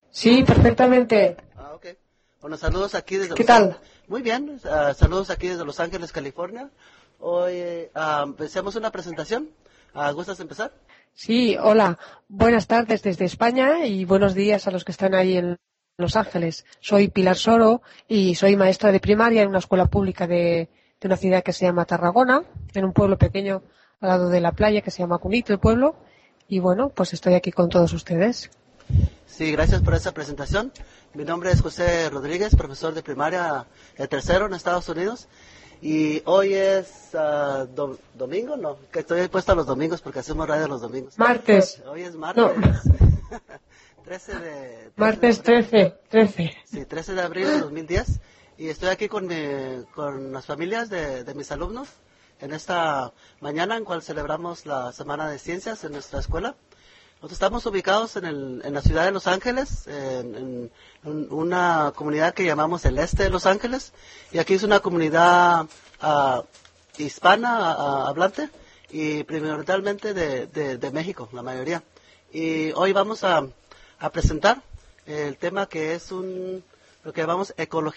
Sí, perfectamente. Ok. Bueno, saludos aquí desde ¿Qué tal? Muy bien, saludos aquí desde Los Ángeles, California. Hoy hacemos una presentación. ¿Gustas empezar? Sí, hola. Buenas tardes desde España y buenos días a los que están ahí en Los Ángeles. Soy Pilar Soro y soy maestra de primaria en una escuela pública de una ciudad que se llama Tarragona, en un pueblo pequeño al lado de la playa que se llama Cunit, el pueblo. Y bueno, pues estoy aquí con todos ustedes. Sí, gracias por esa presentación. Mi nombre es José Rodríguez, profesor de primaria de tercero en Estados Unidos. Y hoy es domingo, no, que estoy puesto a los domingos porque hacemos radio los domingos. Martes. Hoy es No, martes, 13 de martes abril. 13. Sí, 13 de abril de 2010. Y estoy aquí con las familias de mis alumnos en esta mañana en cual celebramos la Semana de Ciencias en nuestra escuela. Nosotros estamos ubicados en la ciudad de Los Ángeles, en una comunidad que llamamos el Este de Los Ángeles, y aquí es una comunidad hispana hablante y primordialmente de México, la mayoría. Y hoy vamos a presentar el tema que es lo que llamamos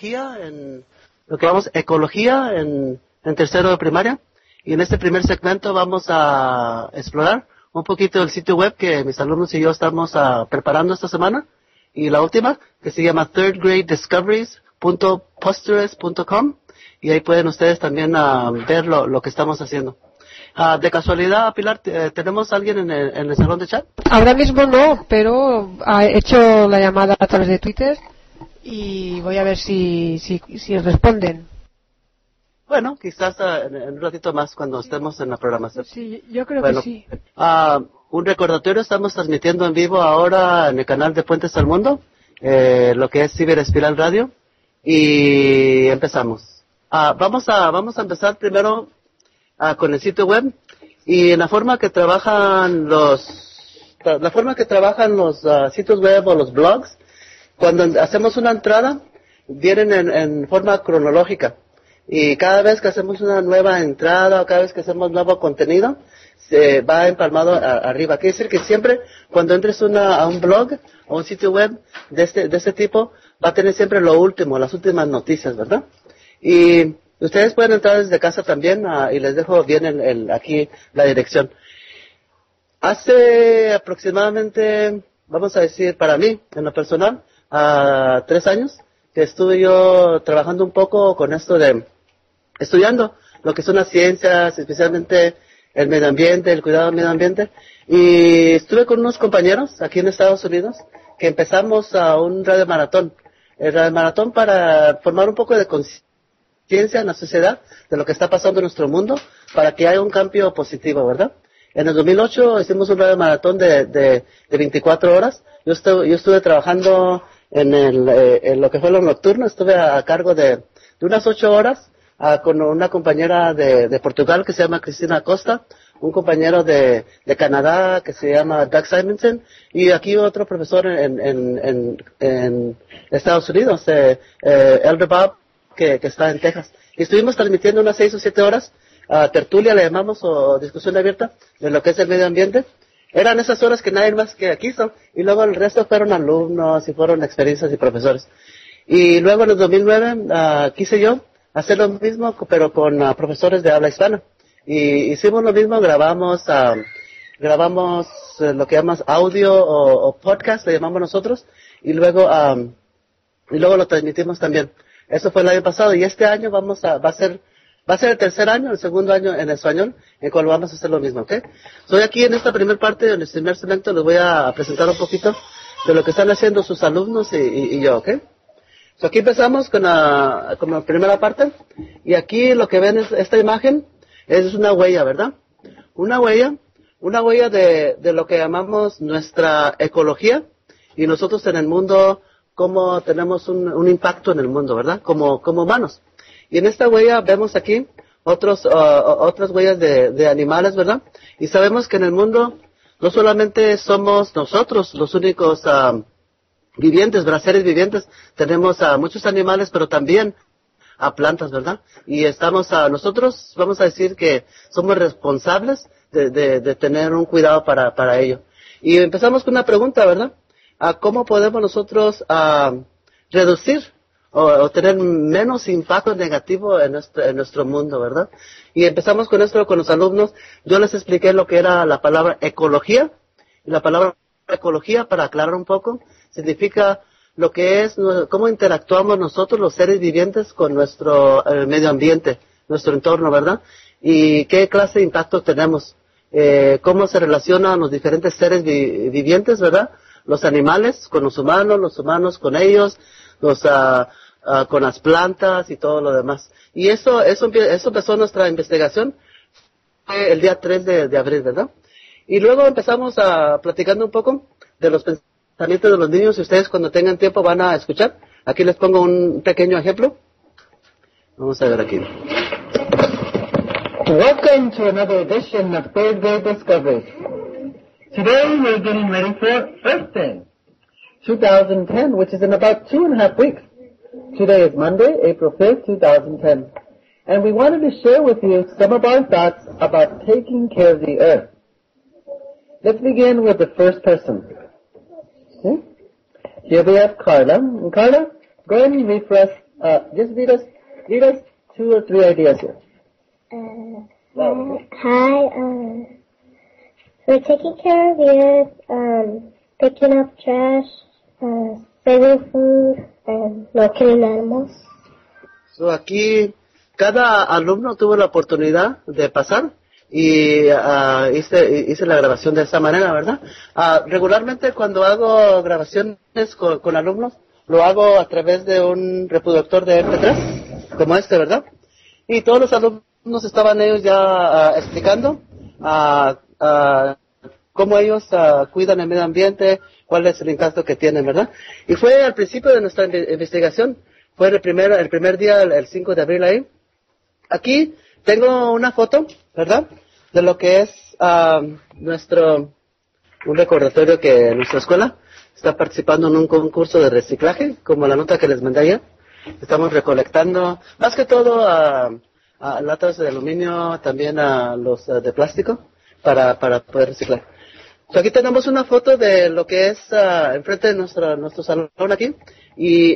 ecología en tercero de primaria, y en este primer segmento vamos a explorar un poquito del sitio web que mis alumnos y yo estamos preparando esta semana, y la última, que se llama thirdgradediscoveries.postures.com, y ahí pueden ustedes también ver lo que estamos haciendo. De casualidad, Pilar, ¿tenemos alguien en el salón de chat? Ahora mismo no, pero he hecho la llamada a través de Twitter y voy a ver si responden. Bueno, quizás en un ratito más cuando estemos en la programación. Sí, yo creo Bueno, que sí. un recordatorio, estamos transmitiendo en vivo ahora en el canal de Puentes al Mundo, lo que es Ciber Espiral Radio, y empezamos. Vamos a empezar primero con el sitio web, y en la forma que trabajan los sitios web o los blogs, cuando hacemos una entrada, vienen en forma cronológica. Y cada vez que hacemos una nueva entrada o cada vez que hacemos nuevo contenido, se va empalmado arriba. Quiere decir que siempre cuando entres a un blog o un sitio web de este tipo, va a tener siempre lo último, las últimas noticias, ¿verdad? Y ustedes pueden entrar desde casa también, y les dejo bien aquí la dirección. Hace aproximadamente, vamos a decir, para mí, en lo personal, 3 años, que estuve yo trabajando un poco con esto estudiando lo que son las ciencias, especialmente el medio ambiente, el cuidado del medio ambiente, y estuve con unos compañeros aquí en Estados Unidos que empezamos a un radio maratón. El radio maratón para formar un poco de conciencia en la sociedad de lo que está pasando en nuestro mundo para que haya un cambio positivo, ¿verdad? En el 2008 hicimos un radio maratón de 24 horas. Yo estuve trabajando en lo que fue lo nocturno, estuve a cargo de unas 8 horas con una compañera de Portugal que se llama Cristina Costa, un compañero de Canadá que se llama Doug Simonson, y aquí otro profesor en Estados Unidos, Elder Bob, que está en Texas. Y estuvimos transmitiendo unas 6 o 7 horas, tertulia le llamamos, o discusión abierta, de lo que es el medio ambiente. Eran esas horas que nadie más que quiso, y luego el resto fueron alumnos y fueron experiencias y profesores. Y luego en el 2009 quise yo hacer lo mismo, pero con profesores de habla hispana. Y hicimos lo mismo, grabamos lo que llamas audio o podcast, le llamamos nosotros, y luego lo transmitimos también. Eso fue el año pasado, y este año va a ser el tercer año, el segundo año en español, en el cual vamos a hacer lo mismo, ¿ok? Soy aquí en esta primera parte, en este primer segmento, les voy a presentar un poquito de lo que están haciendo sus alumnos y yo, ¿ok? So aquí empezamos con la primera parte, y aquí lo que ven es esta imagen, es una huella, ¿verdad? Una huella de lo que llamamos nuestra ecología, y nosotros en el mundo, cómo tenemos un impacto en el mundo, ¿verdad? Como humanos. Y en esta huella vemos aquí otras huellas de animales, ¿verdad? Y sabemos que en el mundo no solamente somos nosotros los únicos vivientes, ¿verdad? Seres vivientes. Tenemos a muchos animales, pero también a plantas, ¿verdad? Y nosotros vamos a decir que somos responsables de tener un cuidado para ello. Y empezamos con una pregunta, ¿verdad? a cómo podemos nosotros reducir o tener menos impacto negativo en nuestro mundo, ¿verdad? Y empezamos con esto con los alumnos. Yo les expliqué lo que era la palabra ecología. Y la palabra ecología, para aclarar un poco, significa lo que es, cómo interactuamos nosotros los seres vivientes con nuestro medio ambiente, nuestro entorno, ¿verdad? Y qué clase de impacto tenemos, cómo se relacionan los diferentes seres vivientes, ¿verdad? Los animales con los humanos con ellos, con las plantas y todo lo demás. Y eso empezó nuestra investigación el día 3 de abril, ¿verdad? Y luego empezamos platicando un poco de los pensamientos de los niños, y ustedes cuando tengan tiempo van a escuchar. Aquí les pongo un pequeño ejemplo. Vamos a ver aquí. Welcome to another edition of Third Grade Discoveries. Today we're getting ready for Earth Day 2010, which is in about 2.5 weeks. Today is Monday, April 5th, 2010. And we wanted to share with you some of our thoughts about taking care of the earth. Let's begin with the first person. Okay? Here we have Carla. And Carla, go ahead and read for us, just read us 2 or 3 ideas here. Hi, we're taking care of the earth, picking up trash, saving food, and not killing animals. So aquí, cada alumno tuvo la oportunidad de pasar y hice la grabación de esa manera, ¿verdad? Regularmente cuando hago grabaciones con alumnos, lo hago a través de un reproductor de MP3, como este, ¿verdad? Y todos los alumnos estaban ellos ya explicando cómo ellos cuidan el medio ambiente, cuál es el impacto que tienen, ¿verdad? Y fue al principio de nuestra investigación, fue el primer día, el 5 de abril ahí. Aquí tengo una foto, ¿verdad? De lo que es un recordatorio que nuestra escuela está participando en un concurso de reciclaje, como la nota que les mandé ayer. Estamos recolectando, más que todo, latas de aluminio, también los de plástico, para poder reciclar. So, aquí tenemos una foto de lo que es enfrente de nuestro salón aquí, y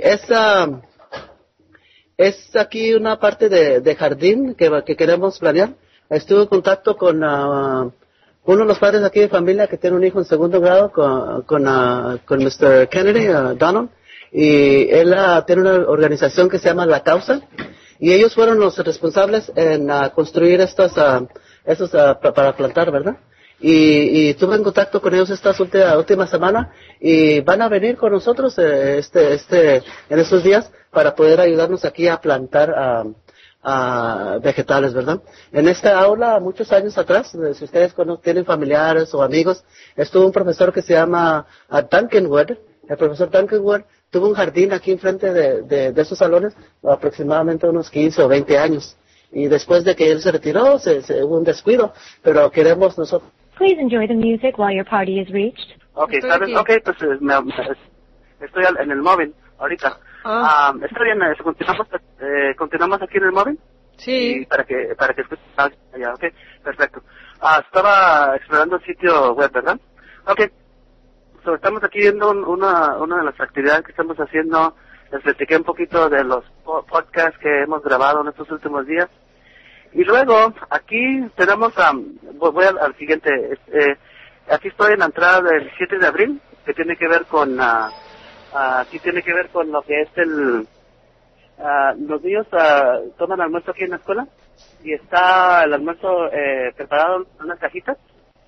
es aquí una parte de jardín que queremos planear. Estuve en contacto con uno de los padres aquí de familia que tiene un hijo en segundo grado, con Mr. Kennedy, Donald, y él tiene una organización que se llama La Causa, y ellos fueron los responsables en construir estos para plantar, ¿verdad? Y tuve en contacto con ellos esta última semana, y van a venir con nosotros en estos días para poder ayudarnos aquí a plantar vegetales, ¿verdad? En esta aula, muchos años atrás, si ustedes tienen familiares o amigos, estuvo un profesor que se llama Duncanwood. El profesor Duncanwood tuvo un jardín aquí enfrente de esos salones, aproximadamente unos 15 o 20 años. Y después de que él se retiró, hubo un descuido, pero queremos nosotros... Please enjoy the music while your party is reached. Okay, ¿sabes? Okay, pues estoy en el móvil ahorita. ¿Está bien? ¿Continuamos aquí en el móvil? Sí. Y para que escuchen allá, ok, perfecto. Estaba explorando el sitio web, ¿verdad? Ok, so, estamos aquí viendo una de las actividades que estamos haciendo. Les platiqué un poquito de los podcasts que hemos grabado en estos últimos días. Y luego, aquí tenemos, voy al siguiente, aquí estoy en la entrada del 7 de abril, que tiene que ver con... aquí tiene que ver con lo que es los niños toman almuerzo aquí en la escuela, y está el almuerzo preparado en unas cajitas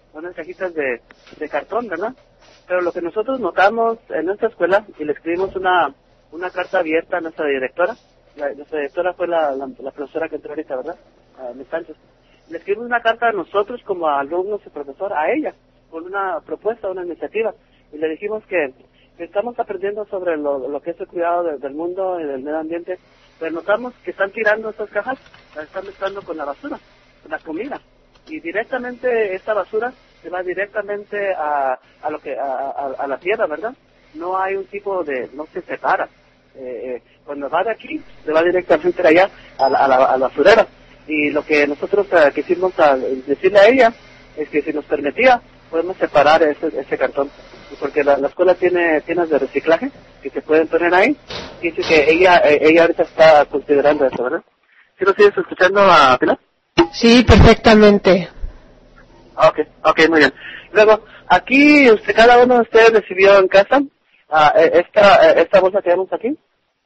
de cartón, ¿verdad? Pero lo que nosotros notamos en nuestra escuela, y le escribimos una carta abierta a nuestra directora, nuestra directora fue la profesora que entró ahorita, ¿verdad? Miss Sánchez. Le escribimos una carta a nosotros como alumnos y profesor, a ella, con una propuesta, una iniciativa, y le dijimos que estamos aprendiendo sobre lo que es el cuidado del mundo y del medio ambiente, pero notamos que están tirando estas cajas, las están mezclando con la basura, con la comida, y directamente esta basura se va directamente a la tierra, ¿verdad? No hay un tipo no se separa. Cuando va de aquí, se va directamente allá a la basurera. Y lo que nosotros quisimos decirle a ella es que si nos permitía, podemos separar ese cartón. porque la escuela tiene tiendas de reciclaje que se pueden poner ahí. Y dice que ella ahorita está considerando eso, ¿verdad? ¿Sí lo sigues escuchando a Pilar? Sí, perfectamente. Okay, muy bien. Luego, aquí cada uno de ustedes recibió en casa esta bolsa que vemos aquí.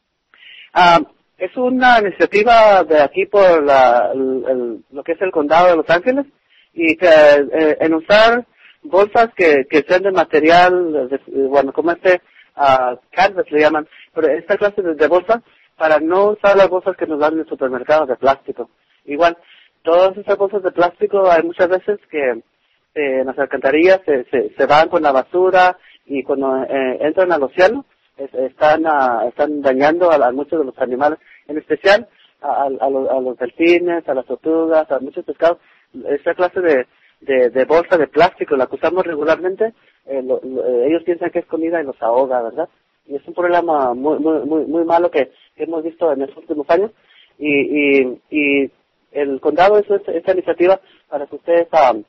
Es una iniciativa de aquí por lo que es el condado de Los Ángeles, y en usar bolsas que sean de material, como canvas le llaman, pero esta clase de bolsa, para no usar las bolsas que nos dan en el supermercado de plástico. Igual, todas esas bolsas de plástico hay muchas veces que en las alcantarillas se van con la basura, y cuando entran al océano están dañando a muchos de los animales, en especial a los delfines, a las tortugas, a muchos pescados. Esta clase de bolsa de plástico, la que usamos regularmente, ellos piensan que es comida y los ahoga, ¿verdad? Y es un problema muy malo que hemos visto en estos últimos años, y el condado hizo esta iniciativa para que ustedes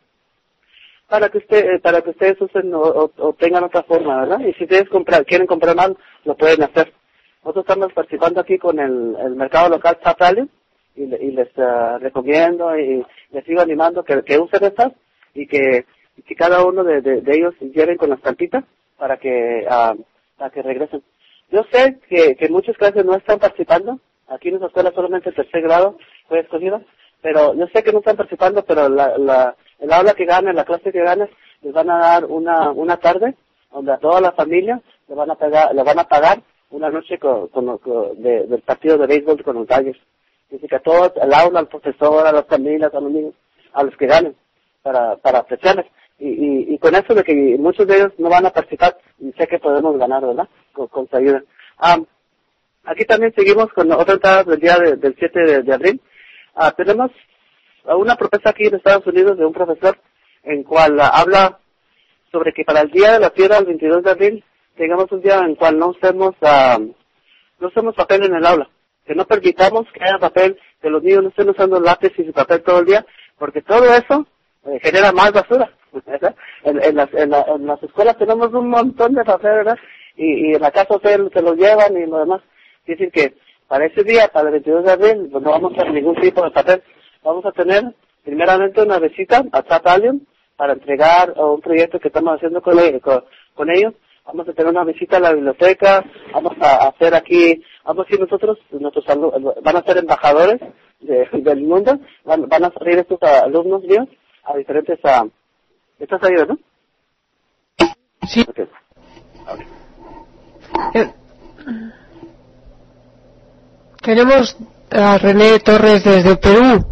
usen o tengan otra forma, ¿verdad? Y si ustedes quieren comprar más, lo pueden hacer. Nosotros estamos participando aquí con el mercado local South Valley, y les recomiendo y les sigo animando que usen estas, y que cada uno de ellos lleven con las estampitas para que regresen. Yo sé que muchas clases no están participando. Aquí en nuestra escuela solamente el tercer grado fue escogido, pero yo sé que no están participando, pero el aula que gane, la clase que gane, les van a dar una tarde donde a toda la familia le van a pagar una noche del partido de béisbol con los Tigers. Dice que a todos, al aula, al profesor, a las familias, a los niños, a los que ganen, para apreciarles. Y con eso de que muchos de ellos no van a participar, y sé que podemos ganar, ¿verdad? Con su ayuda. Aquí también seguimos con otra entrada del día del 7 de abril. Tenemos una propuesta aquí en Estados Unidos de un profesor en cual habla sobre que para el Día de la Tierra, el 22 de abril, tengamos un día en cual no usemos papel en el aula, que no permitamos que haya papel, que los niños no estén usando lápiz y papel todo el día, porque todo eso genera más basura, ¿verdad? En las escuelas tenemos un montón de papel, ¿verdad? Y en la casa se lo llevan y lo demás. Dicen que para ese día, para el 22 de abril, pues no vamos a hacer ningún tipo de papel. Vamos a tener primeramente una visita a South Valley para entregar un proyecto que estamos haciendo con ellos. Vamos a tener una visita a la biblioteca, vamos a hacer aquí, vamos a ir nuestros alumnos, van a ser embajadores del mundo, van a salir estos alumnos míos a diferentes, ¿estás ahí, no? Sí. Okay. Tenemos a René Torres desde Perú.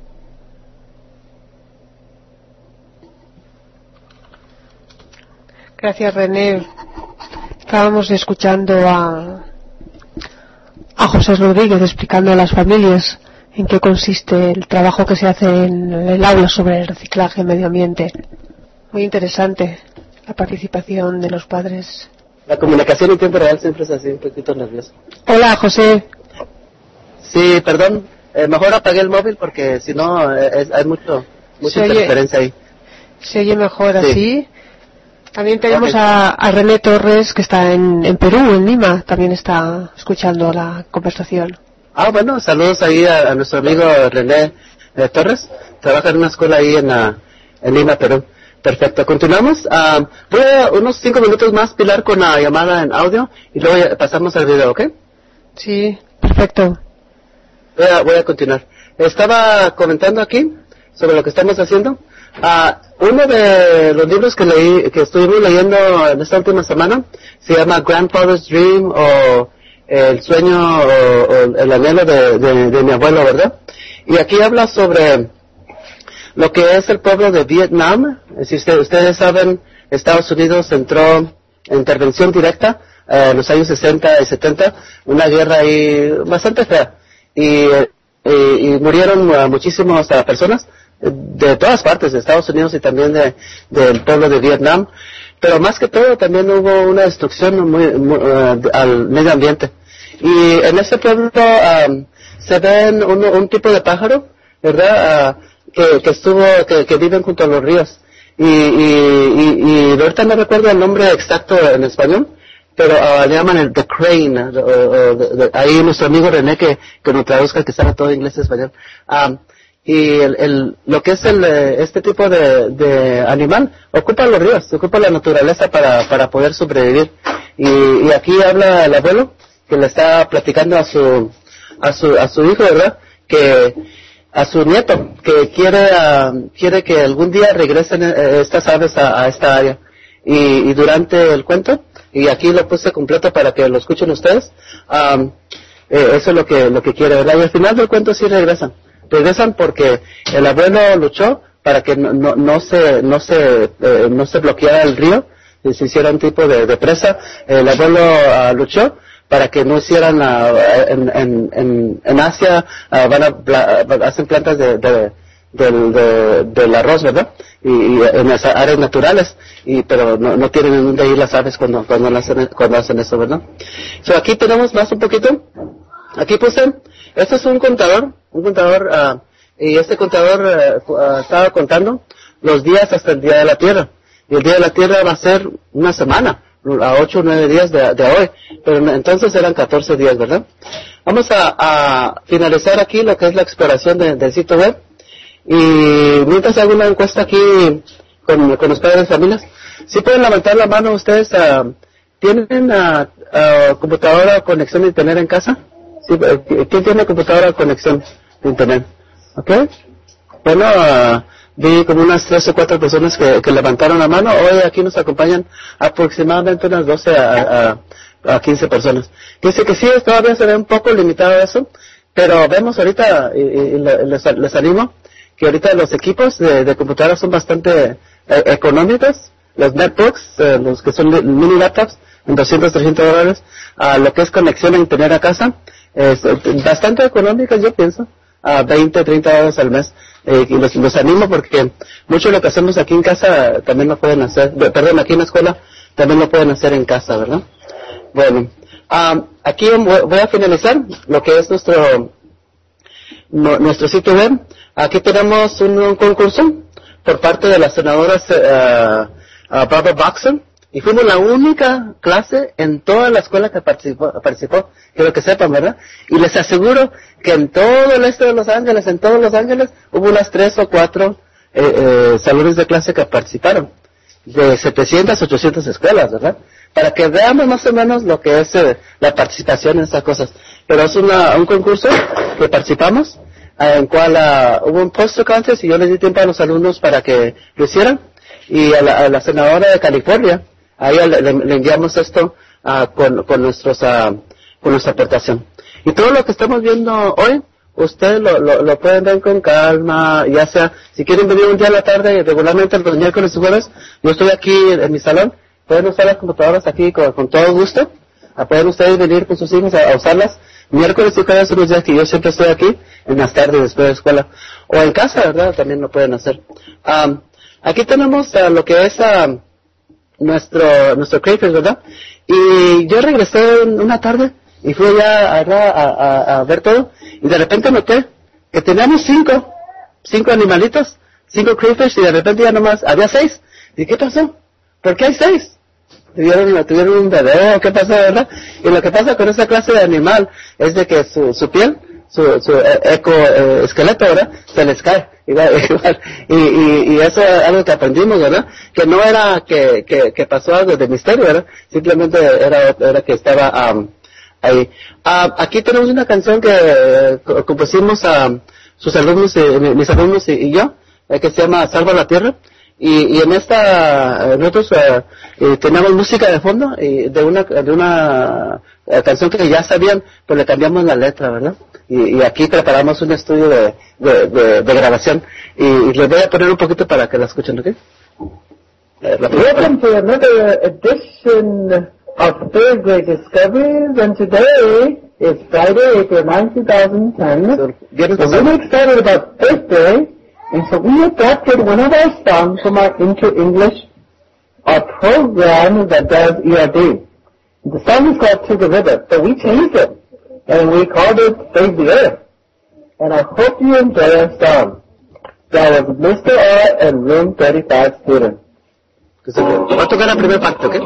Gracias, René. Estábamos escuchando a José Rodríguez explicando a las familias en qué consiste el trabajo que se hace en el aula sobre el reciclaje y medio ambiente. Muy interesante la participación de los padres. La comunicación en tiempo real siempre es así, un poquito nervioso. Hola, José. Sí, perdón. Mejor apagué el móvil porque si no hay mucha interferencia ahí. Se oye mejor sí. Así. También tenemos a René Torres, que está en Perú, en Lima. También está escuchando la conversación. Bueno, saludos ahí a nuestro amigo René Torres. Trabaja en una escuela ahí en Lima, Perú. Perfecto, continuamos. Voy a unos 5 minutos más, Pilar, con la llamada en audio y luego pasamos al video, ¿ok? Sí, perfecto. Voy a continuar. Estaba comentando aquí sobre lo que estamos haciendo. Uno de los libros que estuvimos leyendo en esta última semana se llama Grandfather's Dream, o el sueño o el anhelo de mi abuelo, ¿verdad? Y aquí habla sobre lo que es el pueblo de Vietnam. Si ustedes saben, Estados Unidos entró en intervención directa en los años 60 y 70, una guerra ahí bastante fea, y murieron muchísimas personas de todas partes, de Estados Unidos y también del pueblo de Vietnam, pero más que todo también hubo una destrucción al medio ambiente. Y en ese pueblo se ven un tipo de pájaro, ¿verdad? Que viven junto a los ríos. y ahorita no recuerdo el nombre exacto en español, pero le llaman el The Crane, ahí nuestro amigo René que nos traduzca, que sabe todo inglés y español. Y lo que es este tipo de animal ocupa los ríos, ocupa la naturaleza para poder sobrevivir. Y aquí habla el abuelo que le está platicando a su hijo, ¿verdad? Que a su nieto, que quiere que algún día regresen estas aves a esta área. Y durante el cuento, y aquí lo puse completo para que lo escuchen ustedes, eso es lo que quiere, ¿verdad? Y al final del cuento sí regresan porque el abuelo luchó para que no se bloqueara el río, y se hiciera un tipo de presa. El abuelo luchó para que no hicieran en Asia, hacen plantas del arroz, ¿verdad? Y en las áreas naturales, pero no tienen en dónde ir las aves cuando hacen eso, ¿verdad? So, aquí tenemos más un poquito. Aquí puse, este es un contador, y este contador estaba contando los días hasta el Día de la Tierra. Y el Día de la Tierra va a ser una semana, a 8 o 9 días de hoy, pero entonces eran 14 días, ¿verdad? Vamos a finalizar aquí lo que es la exploración del sitio web. Y mientras hago una encuesta aquí con los padres de familias, si pueden levantar la mano ustedes, ¿tienen computadora o conexión de internet en casa? Sí, ¿quién tiene computadora o conexión de internet? ¿Ok? Bueno, vi como unas 3 o 4 personas que levantaron la mano. Hoy aquí nos acompañan aproximadamente unas 12 a 15 personas. Dice que sí, todavía se ve un poco limitado eso, pero vemos ahorita, y les animo, que ahorita los equipos de computadoras son bastante económicos. Los netbooks, los que son mini laptops, en $200, $300, lo que es conexión a internet a casa, es bastante económicos, yo pienso, a $20, $30 al mes. Y los animo porque mucho de lo que hacemos aquí en casa también lo pueden hacer, aquí en la escuela también lo pueden hacer en casa, ¿verdad? Bueno, aquí voy a finalizar lo que es nuestro sitio web. Aquí tenemos un concurso por parte de la senadora Barbara Boxer, y fuimos la única clase en toda la escuela que participó, quiero que sepan, ¿verdad? Y les aseguro que en todo el este de Los Ángeles, hubo unas 3 o 4 salones de clase que participaron, de 700, 800 escuelas, ¿verdad? Para que veamos más o menos lo que es la participación en estas cosas. Pero es un concurso que participamos, en cual hubo un poster contest, y yo les di tiempo a los alumnos para que lo hicieran, y a la senadora de California, a ella le enviamos esto con nuestra aportación. Y todo lo que estamos viendo hoy, ustedes lo pueden ver con calma, ya sea, si quieren venir un día a la tarde, regularmente los miércoles y jueves, yo estoy aquí en mi salón, pueden usar las computadoras aquí con todo gusto, pueden ustedes venir con sus hijos a usarlas. Miércoles y jueves son los días que yo siempre estoy aquí, en las tardes después de la escuela, o en casa, ¿verdad? También lo pueden hacer. Aquí tenemos lo que es nuestro crayfish, ¿verdad? Y yo regresé una tarde y fui allá a ver todo, y de repente noté que teníamos 5 animalitos, 5 crayfish, y de repente ya nomás había 6. ¿Y qué pasó? ¿Por qué hay 6? ¿Tuvieron un bebé o qué pasó, verdad? Y lo que pasa con esa clase de animal es de que su piel, su esqueleto, ¿verdad? Se les cae. Igual. Y eso es algo que aprendimos, ¿verdad? Que no era que pasó algo de misterio, ¿verdad? Simplemente era que estaba ahí. Aquí tenemos una canción que compusimos a sus alumnos, mis alumnos y yo, que se llama Salva la Tierra. Y en esta, nosotros tenemos música de fondo, y de una canción que ya sabían, pues le cambiamos la letra, ¿verdad? Y aquí preparamos un estudio de grabación, y les voy a poner un poquito para que la escuchen, ¿ok? Welcome to another edition of Third Grade Discoveries, and today is Friday, April 9, 2010. So, We're really excited about Earth Day. And so we adapted one of our songs from our Inter-English program that does ERD. The song is called To the River, but we changed it, and we called it Save the Earth. And I hope you enjoy our song. There was Mr. R and room 35 students. Va a tocar la primera parte, ¿ok?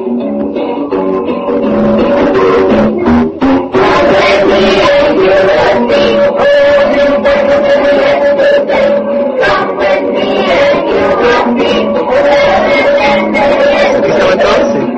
Aquí estaban todos, sí.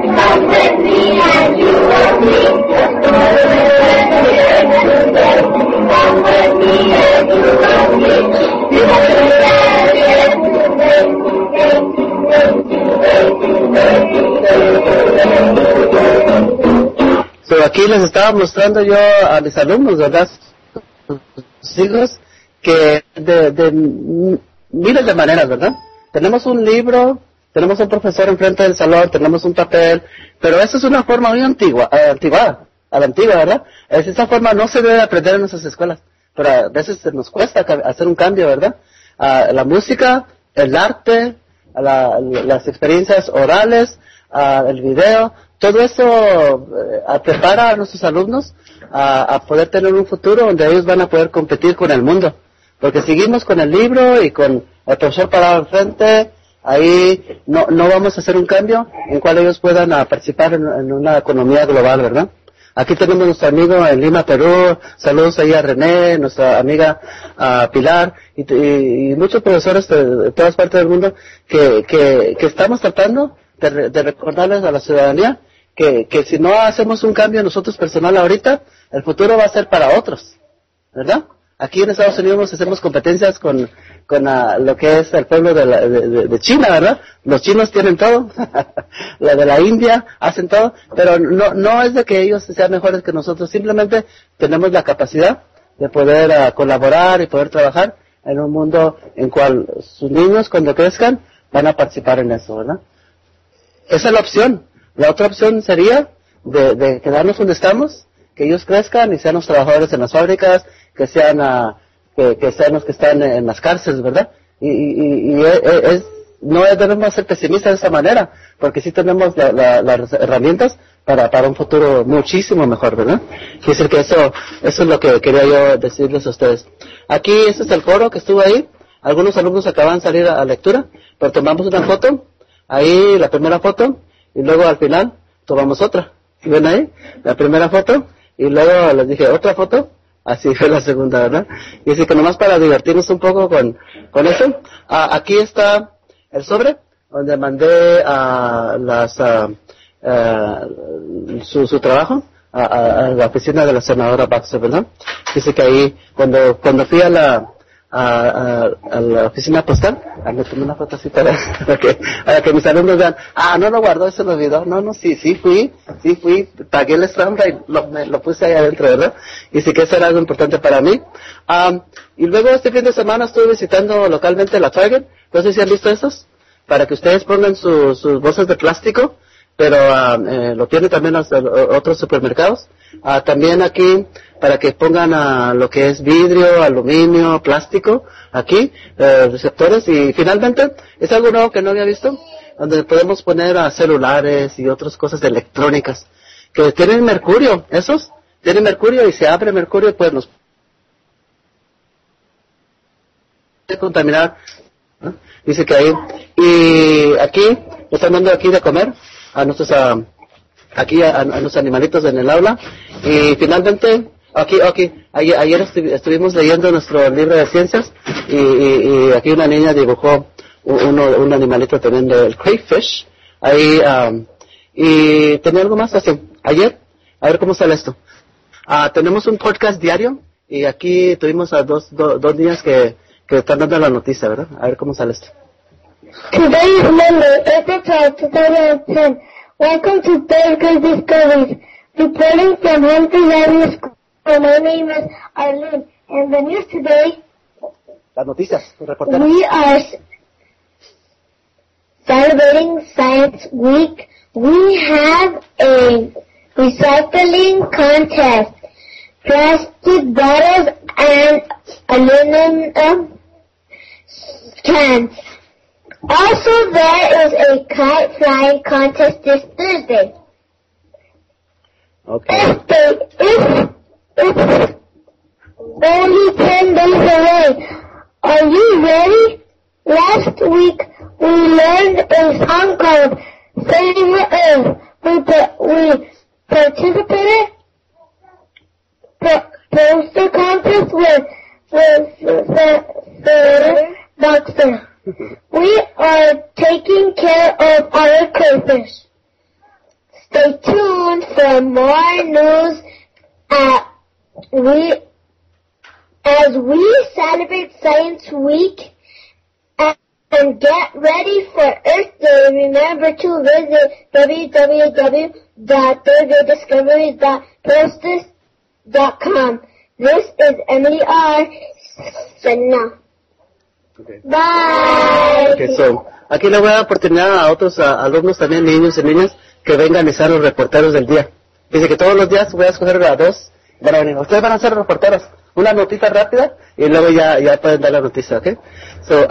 So, aquí les estaba mostrando yo a mis alumnos, ¿verdad? Sus hijos, que de miles de maneras, ¿verdad? Tenemos un libro, tenemos un profesor enfrente del salón, tenemos un papel, pero esa es una forma muy antigua, a la antigua, ¿verdad? Esa forma no se debe aprender en nuestras escuelas, pero a veces se nos cuesta hacer un cambio, ¿verdad? La música, el arte, las experiencias orales, el video, todo eso prepara a nuestros alumnos a poder tener un futuro donde ellos van a poder competir con el mundo. Porque seguimos con el libro y con el profesor parado al frente, ahí no vamos a hacer un cambio en cual ellos puedan participar en una economía global, ¿verdad? Aquí tenemos a nuestro amigo en Lima, Perú. Saludos ahí a René, nuestra amiga Pilar y muchos profesores de todas partes del mundo que estamos tratando de recordarles a la ciudadanía que si no hacemos un cambio nosotros personal ahorita, el futuro va a ser para otros, ¿verdad? Aquí en Estados Unidos hacemos competencias con lo que es el pueblo de China, ¿verdad? Los chinos tienen todo, la de la India hacen todo, pero no es de que ellos sean mejores que nosotros, simplemente tenemos la capacidad de poder colaborar y poder trabajar en un mundo en cual sus niños cuando crezcan van a participar en eso, ¿verdad? Esa es la opción. La otra opción sería de quedarnos donde estamos, que ellos crezcan y sean los trabajadores en las fábricas, que sean los que están en las cárceles, ¿verdad? No debemos ser pesimistas de esa manera, porque sí tenemos las herramientas para un futuro muchísimo mejor, ¿verdad? Y es que eso es lo que quería yo decirles a ustedes. Aquí, este es el foro que estuvo ahí. Algunos alumnos acaban de salir a lectura, pero tomamos una foto, ahí la primera foto, y luego al final tomamos otra. ¿Ven ahí? La primera foto, y luego les dije otra foto, así fue la segunda, ¿verdad? Y así que nomás para divertirnos un poco con eso. Aquí está el sobre, donde mandé su trabajo a la oficina de la senadora Baxter, ¿verdad? Dice que ahí, cuando fui a la oficina postal, me tomé una foto así para que mis alumnos vean, no lo guardó, se lo olvidó, sí fui, pagué el estampa y lo puse ahí adentro, ¿verdad? Y sí que eso era algo importante para mí. Y luego este fin de semana estuve visitando localmente la Target, no sé si han visto esos, para que ustedes pongan sus bolsas de plástico, pero lo tienen también los otros supermercados. También aquí, para que pongan lo que es vidrio, aluminio, plástico, aquí, receptores. Y finalmente, es algo nuevo que no había visto, donde podemos poner celulares y otras cosas electrónicas, que tienen mercurio, tienen mercurio, y se abre mercurio, pues nos puede contaminar, ¿no? Dice que ahí, y aquí, están dando aquí de comer a nuestros, aquí a los animalitos en el aula. Y finalmente, ayer estuvimos leyendo nuestro libro de ciencias, y aquí una niña dibujó un animalito también del crayfish, ahí, y tenía algo más así. Ayer, a ver cómo sale esto. Tenemos un podcast diario, y aquí tuvimos a dos niñas que están dando la noticia, ¿verdad? A ver cómo sale esto. Today is Monday, April 12, 2010. Welcome to Third Grade Discoveries. Reporting from Humphreys Avenue School. My name is Arlene, and the news today. Las noticias, reportero. We are celebrating Science Week. We have a recycling contest. Plastic bottles and aluminum cans. Also, there is a kite flying contest this Thursday. Okay. It's only 10 days away. Are you ready? Last week we learned a song called Saving the Earth. We participated poster contest with the Boxer. We are taking care of our crayfish. Stay tuned for more news as we celebrate Science Week and get ready for Earth Day. Remember to visit www.thursdaydiscoveries.posters.com. This is Emily R. signing off. Okay. Bye. Okay, so, aquí le voy a dar oportunidad a otros alumnos también, niños y niñas, que vengan y sean los reporteros del día. Dice que todos los días voy a escoger a dos. Van a venir. Ustedes van a ser los reporteros. Una notita rápida y luego ya pueden dar la noticia, ¿ok? So,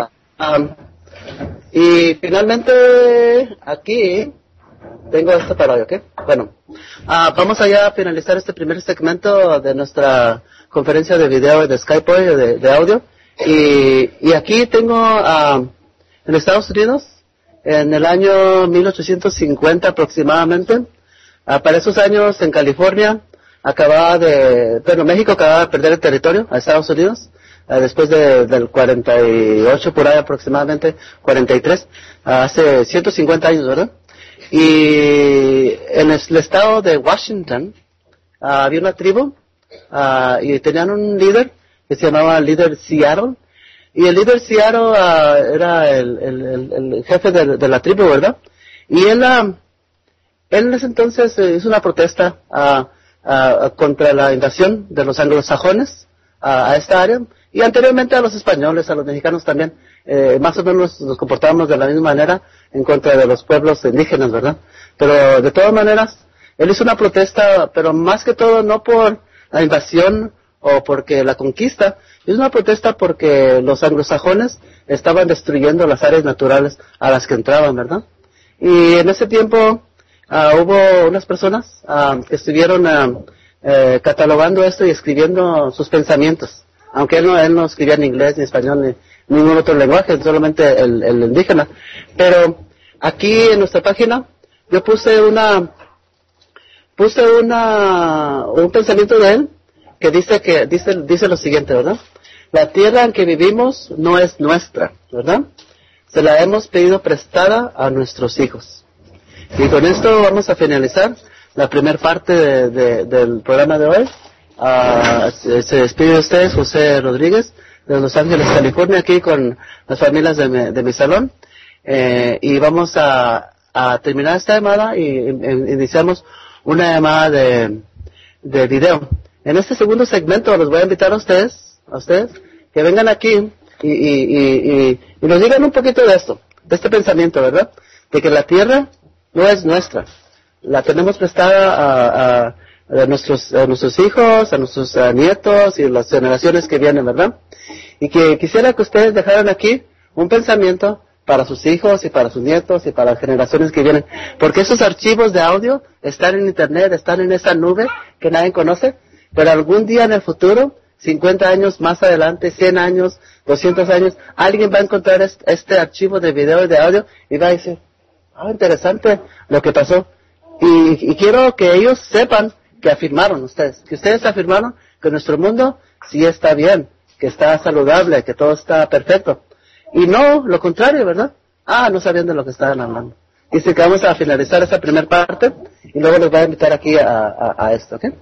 y finalmente aquí tengo esto para hoy, ¿ok? Bueno, vamos allá a finalizar este primer segmento de nuestra conferencia de video de Skype hoy, de audio. Y aquí tengo en Estados Unidos, en el año 1850 aproximadamente, para esos años en California, México acababa de perder el territorio a Estados Unidos, después del 48 por ahí aproximadamente, 43, hace 150 años, ¿verdad? Y en el estado de Washington había una tribu y tenían un líder que se llamaba el líder Seattle, y el líder Seattle era el jefe de la tribu, ¿verdad? Y él en ese entonces hizo una protesta contra la invasión de los anglosajones a esta área, y anteriormente a los españoles, a los mexicanos también, más o menos nos comportábamos de la misma manera en contra de los pueblos indígenas, ¿verdad? Pero de todas maneras, él hizo una protesta, pero más que todo no por la invasión o porque la conquista, es una protesta porque los anglosajones estaban destruyendo las áreas naturales a las que entraban, ¿verdad? Y en ese tiempo hubo unas personas que estuvieron catalogando esto y escribiendo sus pensamientos, aunque él no escribía en inglés, ni español, ni ningún otro lenguaje, solamente el indígena. Pero aquí en nuestra página yo puse un pensamiento de él que dice lo siguiente, ¿verdad? La tierra en que vivimos no es nuestra, ¿verdad? Se la hemos pedido prestada a nuestros hijos. Y con esto vamos a finalizar la primera parte del programa de hoy. Se despide de ustedes José Rodríguez de Los Ángeles, California, aquí con las familias de mi salón. Y vamos a terminar esta llamada y iniciamos una llamada de video. En este segundo segmento los voy a invitar a ustedes que vengan aquí y nos digan un poquito de esto, de este pensamiento, ¿verdad? De que la tierra no es nuestra, la tenemos prestada a nuestros hijos, a nuestros nietos y las generaciones que vienen, ¿verdad? Y que quisiera que ustedes dejaran aquí un pensamiento para sus hijos y para sus nietos y para las generaciones que vienen, porque esos archivos de audio están en internet, están en esa nube que nadie conoce, pero algún día en el futuro, 50 años más adelante, 100 años, 200 años, alguien va a encontrar este archivo de video y de audio y va a decir, interesante lo que pasó. Y quiero que ellos sepan que afirmaron que ustedes afirmaron que nuestro mundo sí está bien, que está saludable, que todo está perfecto. Y no lo contrario, ¿verdad? No sabían de lo que estaban hablando. Dice que vamos a finalizar esa primera parte y luego les voy a invitar aquí a esto, ¿ok?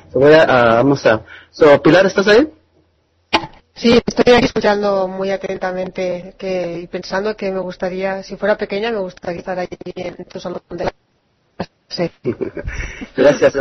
Pilar, ¿estás ahí? Sí, estoy aquí escuchando muy atentamente y pensando que me gustaría, si fuera pequeña, me gustaría estar allí en tu salón de clase. Gracias.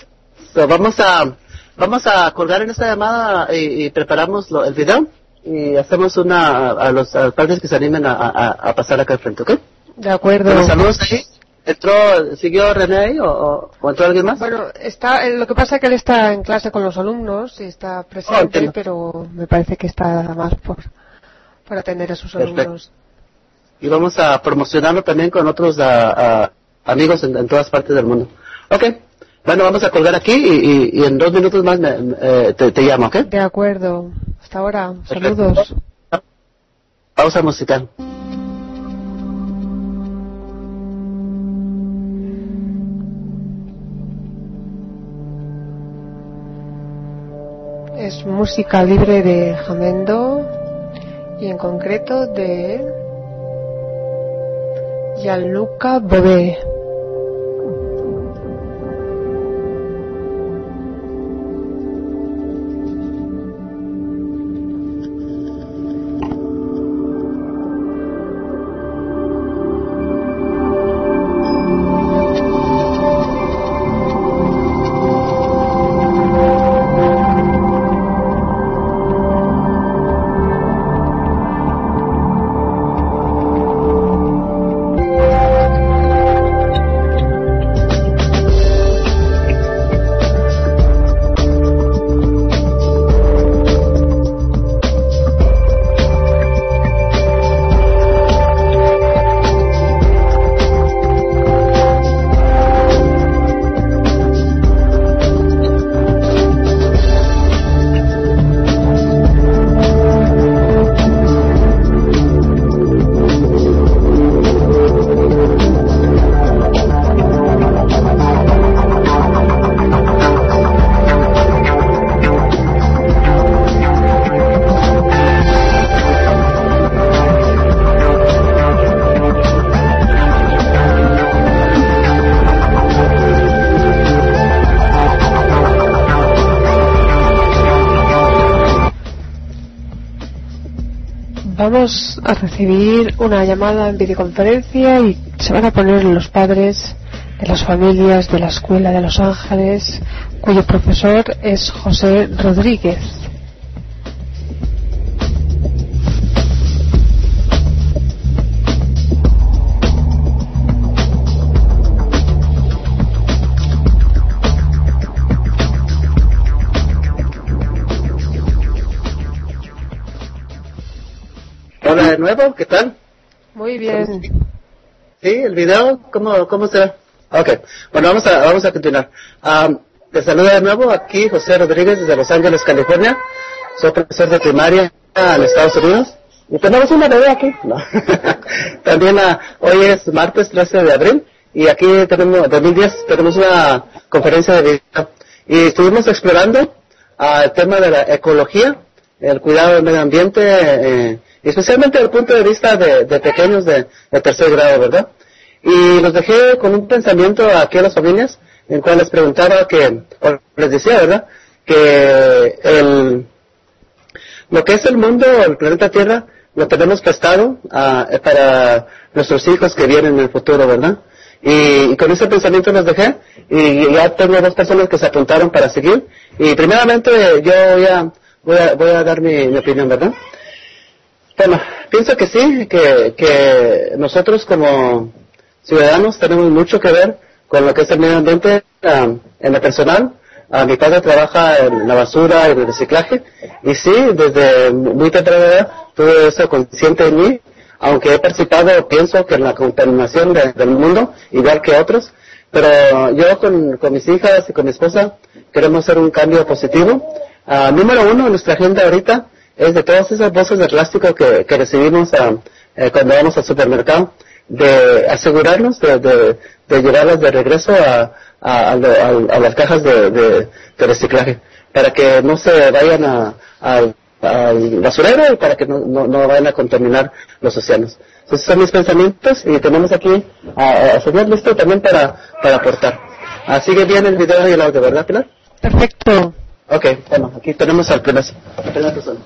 Vamos a colgar en esta llamada y preparamos el video y hacemos a los padres que se animen a pasar acá al frente, ¿ok? De acuerdo. Bueno, saludos ahí. ¿Siguió René ahí o entró alguien más? Bueno, lo que pasa es que él está en clase con los alumnos y está presente, pero me parece que está más por atender a sus alumnos. Y vamos a promocionarlo también con otros amigos en todas partes del mundo. Ok, bueno, vamos a colgar aquí y en 2 minutos más te llamo, ¿ok? De acuerdo. Hasta ahora. Perfecto. Saludos. pausa musical. Es música libre de Jamendo y en concreto de Gianluca Bové. Vamos a recibir una llamada en videoconferencia y se van a poner los padres de las familias de la Escuela de Los Ángeles, cuyo profesor es José Rodríguez. Hola de nuevo, ¿qué tal? Muy bien. ¿Sí? ¿El video? ¿Cómo se ve? Ok, bueno, vamos a continuar. Te saluda de nuevo aquí José Rodríguez desde Los Ángeles, California. Soy profesor de primaria en Estados Unidos. Y tenemos una bebé aquí. No. También hoy es martes 13 de abril y aquí tenemos, 2010, tenemos una conferencia de video. Y estuvimos explorando el tema de la ecología, el cuidado del medio ambiente, especialmente desde el punto de vista de pequeños de tercer grado, ¿verdad? Y los dejé con un pensamiento aquí a las familias, en cual les preguntaba o les decía, ¿verdad? Que lo que es el mundo, el planeta Tierra, lo tenemos prestado para nuestros hijos que vienen en el futuro, ¿verdad? Y con ese pensamiento los dejé, y ya tengo 2 personas que se apuntaron para seguir, y primeramente yo voy a dar mi opinión, ¿verdad? Bueno, pienso que sí, que nosotros como ciudadanos tenemos mucho que ver con lo que es el medio ambiente en lo personal. Mi padre trabaja en la basura y en el reciclaje, y sí, desde muy temprana edad tuve eso consciente en mí, aunque he participado, pienso que en la contaminación del mundo, igual que otros, pero yo con mis hijas y con mi esposa queremos hacer un cambio positivo. Número 1 en nuestra agenda ahorita es de todas esas bolsas de plástico que recibimos cuando vamos al supermercado, de asegurarnos de llevarlas de regreso a las cajas de reciclaje, para que no se vayan al basurero y para que no vayan a contaminar los océanos. Esos son mis pensamientos, y tenemos aquí a señor listo también para aportar. Sigue bien el video y el audio, ¿verdad, Pilar? Perfecto. Ok, bueno, aquí tenemos al primer persona.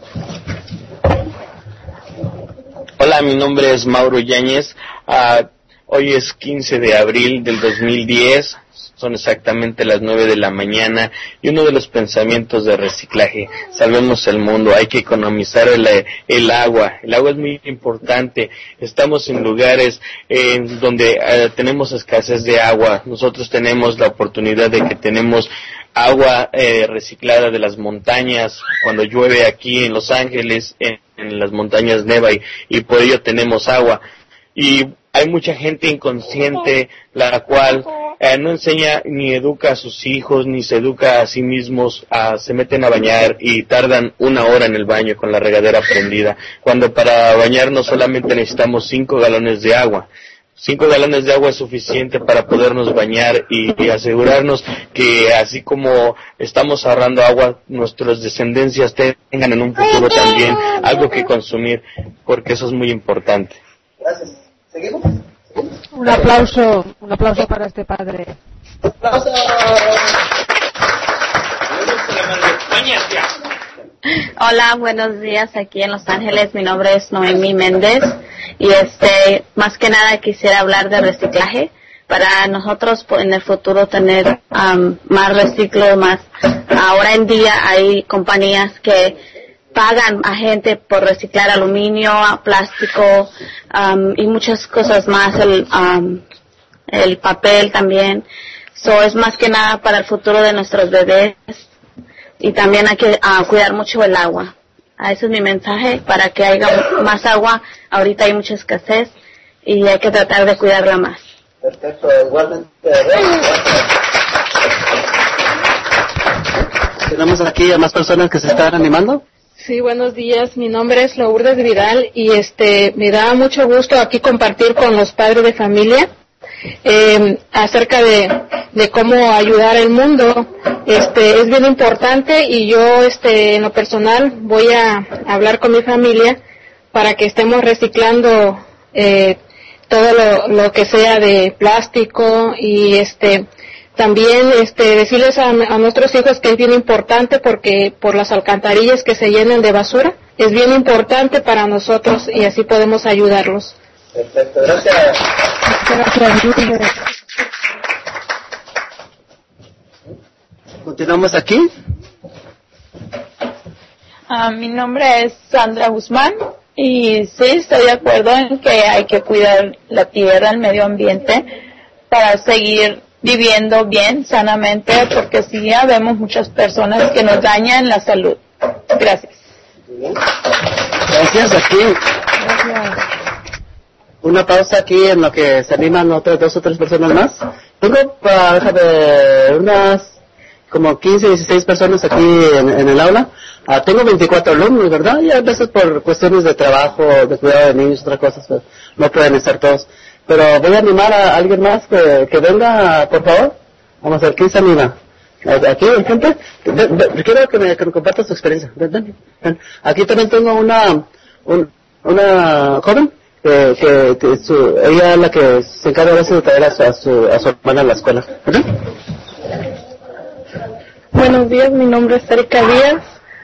Hola, mi nombre es Mauro Yáñez. Hoy es 15 de abril del 2010. Son exactamente las 9 de la mañana, y uno de los pensamientos de reciclaje: salvemos el mundo, hay que economizar el agua. El agua es muy importante. Estamos en lugares donde tenemos escasez de agua. Nosotros tenemos la oportunidad de que tenemos agua reciclada de las montañas. Cuando llueve aquí en Los Ángeles, en las montañas neva, y por ello tenemos agua. Y hay mucha gente inconsciente la cual no enseña ni educa a sus hijos, ni se educa a sí mismos, se meten a bañar y tardan 1 hora en el baño con la regadera prendida, cuando para bañarnos solamente necesitamos 5 galones de agua. 5 galones de agua es suficiente para podernos bañar y asegurarnos que así como estamos ahorrando agua, nuestras descendencias tengan en un futuro también algo que consumir, porque eso es muy importante. Gracias. ¿Seguimos? Un aplauso para este padre. ¡Aplausos! Hola, buenos días aquí en Los Ángeles. Mi nombre es Noemí Méndez y más que nada quisiera hablar de reciclaje para nosotros en el futuro tener más reciclo, más. Ahora en día hay compañías que pagan a gente por reciclar aluminio, plástico y muchas cosas más, el papel también. Es más que nada para el futuro de nuestros bebés. Y también hay que cuidar mucho el agua. Ese es mi mensaje, para que haya más agua. Ahorita hay mucha escasez y hay que tratar de cuidarla más. Perfecto, igualmente. Tenemos aquí a más personas que se están animando. Sí, buenos días. Mi nombre es Lourdes Vidal y me da mucho gusto aquí compartir con los padres de familia acerca de cómo ayudar al mundo. Es bien importante y yo en lo personal voy a hablar con mi familia para que estemos reciclando todo lo que sea de plástico y también decirles a nuestros hijos que es bien importante, porque por las alcantarillas que se llenan de basura es bien importante para nosotros y así podemos ayudarlos. Perfecto, gracias. Gracias. Continuamos aquí. Mi nombre es Sandra Guzmán y sí, estoy de acuerdo en que hay que cuidar la tierra, el medio ambiente, para seguir viviendo bien, sanamente, porque sí ya vemos muchas personas que nos dañan la salud. Gracias. Gracias, aquí. Gracias. Una pausa aquí en lo que se animan otras 2 o 3 personas más. Tengo, déjame, unas como 15, 16 personas aquí en el aula. Tengo 24 alumnos, ¿verdad? Y a veces por cuestiones de trabajo, de cuidado de niños, otras cosas, pues, no pueden estar todos. Pero voy a animar a alguien más que venga, por favor. Vamos a ver, ¿quién se anima? Aquí, gente, quiero que me comparta su experiencia. Ven. Aquí también tengo una joven que ella es la que se encarga a veces de traer a su hermana a la escuela. ¿Verdad? Buenos días, mi nombre es Erika Díaz.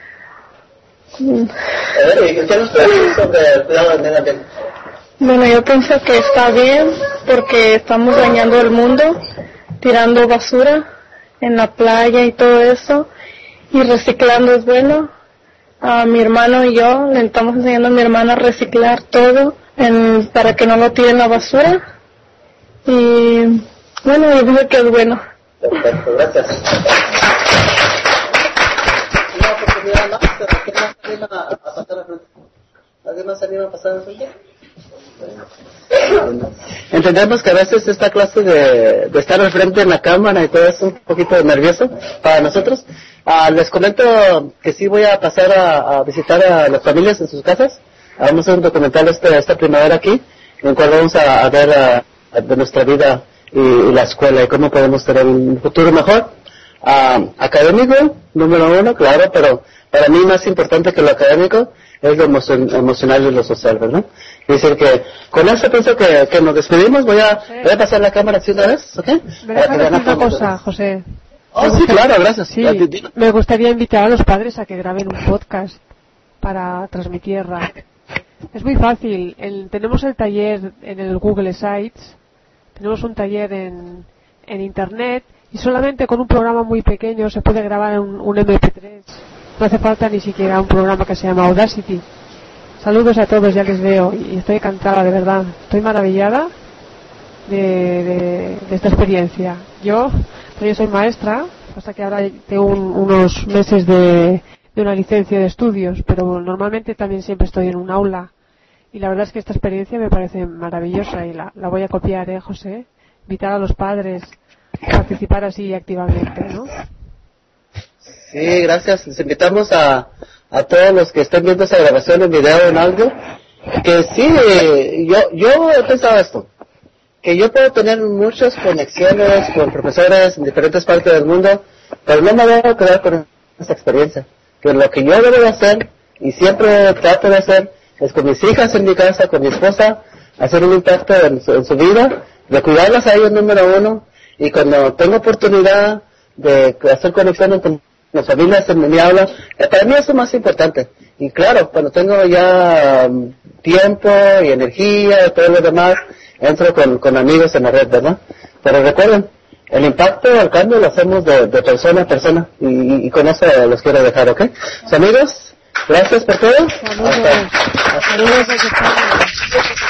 ¿Qué nos puede decir sobre el cuidado del medio ambiente? Bueno, yo pienso que está bien porque estamos dañando el mundo, tirando basura en la playa y todo eso, y reciclando es bueno. A mi hermano y yo le estamos enseñando a mi hermana a reciclar todo para que no lo tiren a la basura. Y bueno, yo pienso que es bueno. Perfecto, gracias. Una oportunidad más, ¿quién más se anima a pasar al frente? ¿Alguien más se anima a pasar al frente? Entendemos que a veces esta clase de estar al frente en la cámara y todo es un poquito nervioso para nosotros. Les comento que sí voy a pasar a visitar a las familias en sus casas. Vamos a hacer un documental esta primavera aquí, en el cual vamos a ver de nuestra vida y la escuela y cómo podemos tener un futuro mejor. Académico, número 1, claro, pero para mí más importante que lo académico es lo emocional y lo social, ¿verdad? Es decir que con eso pienso que nos despedimos. Voy a pasar la cámara así una vez, ¿ok? ¿Me dejas decir una cosa, José? Sí, claro, gracias. Sí, me gustaría invitar a los padres a que graben un podcast para transmitirla. Es muy fácil. Tenemos el taller en el Google Sites, tenemos un taller en Internet, y solamente con un programa muy pequeño se puede grabar un MP3. No hace falta ni siquiera un programa que se llama Audacity. Saludos a todos, ya les veo y estoy encantada, de verdad. Estoy maravillada de esta experiencia. Yo soy maestra, hasta que ahora tengo unos meses de una licencia de estudios, pero normalmente también siempre estoy en un aula. Y la verdad es que esta experiencia me parece maravillosa y la voy a copiar, José. Invitar a los padres participar así activamente, ¿no? Sí, gracias. Les invitamos a todos los que estén viendo esa grabación en video o en audio, que sí, yo he pensado esto, que yo puedo tener muchas conexiones con profesores en diferentes partes del mundo, pero no me voy a quedar con esa experiencia. Que lo que yo debo de hacer, y siempre trato de hacer, es con mis hijas en mi casa, con mi esposa, hacer un impacto en su vida, de cuidarlas a ellos número uno, y cuando tengo oportunidad de hacer conexiones con las familias en mi aula, para mí eso es más importante. Y claro, cuando tengo ya tiempo y energía y todo lo demás, entro con amigos en la red, ¿verdad? Pero recuerden, el impacto, el cambio lo hacemos de persona a persona, y con eso los quiero dejar, ¿ok? So, amigos, gracias por todo. Saludos. Saludos.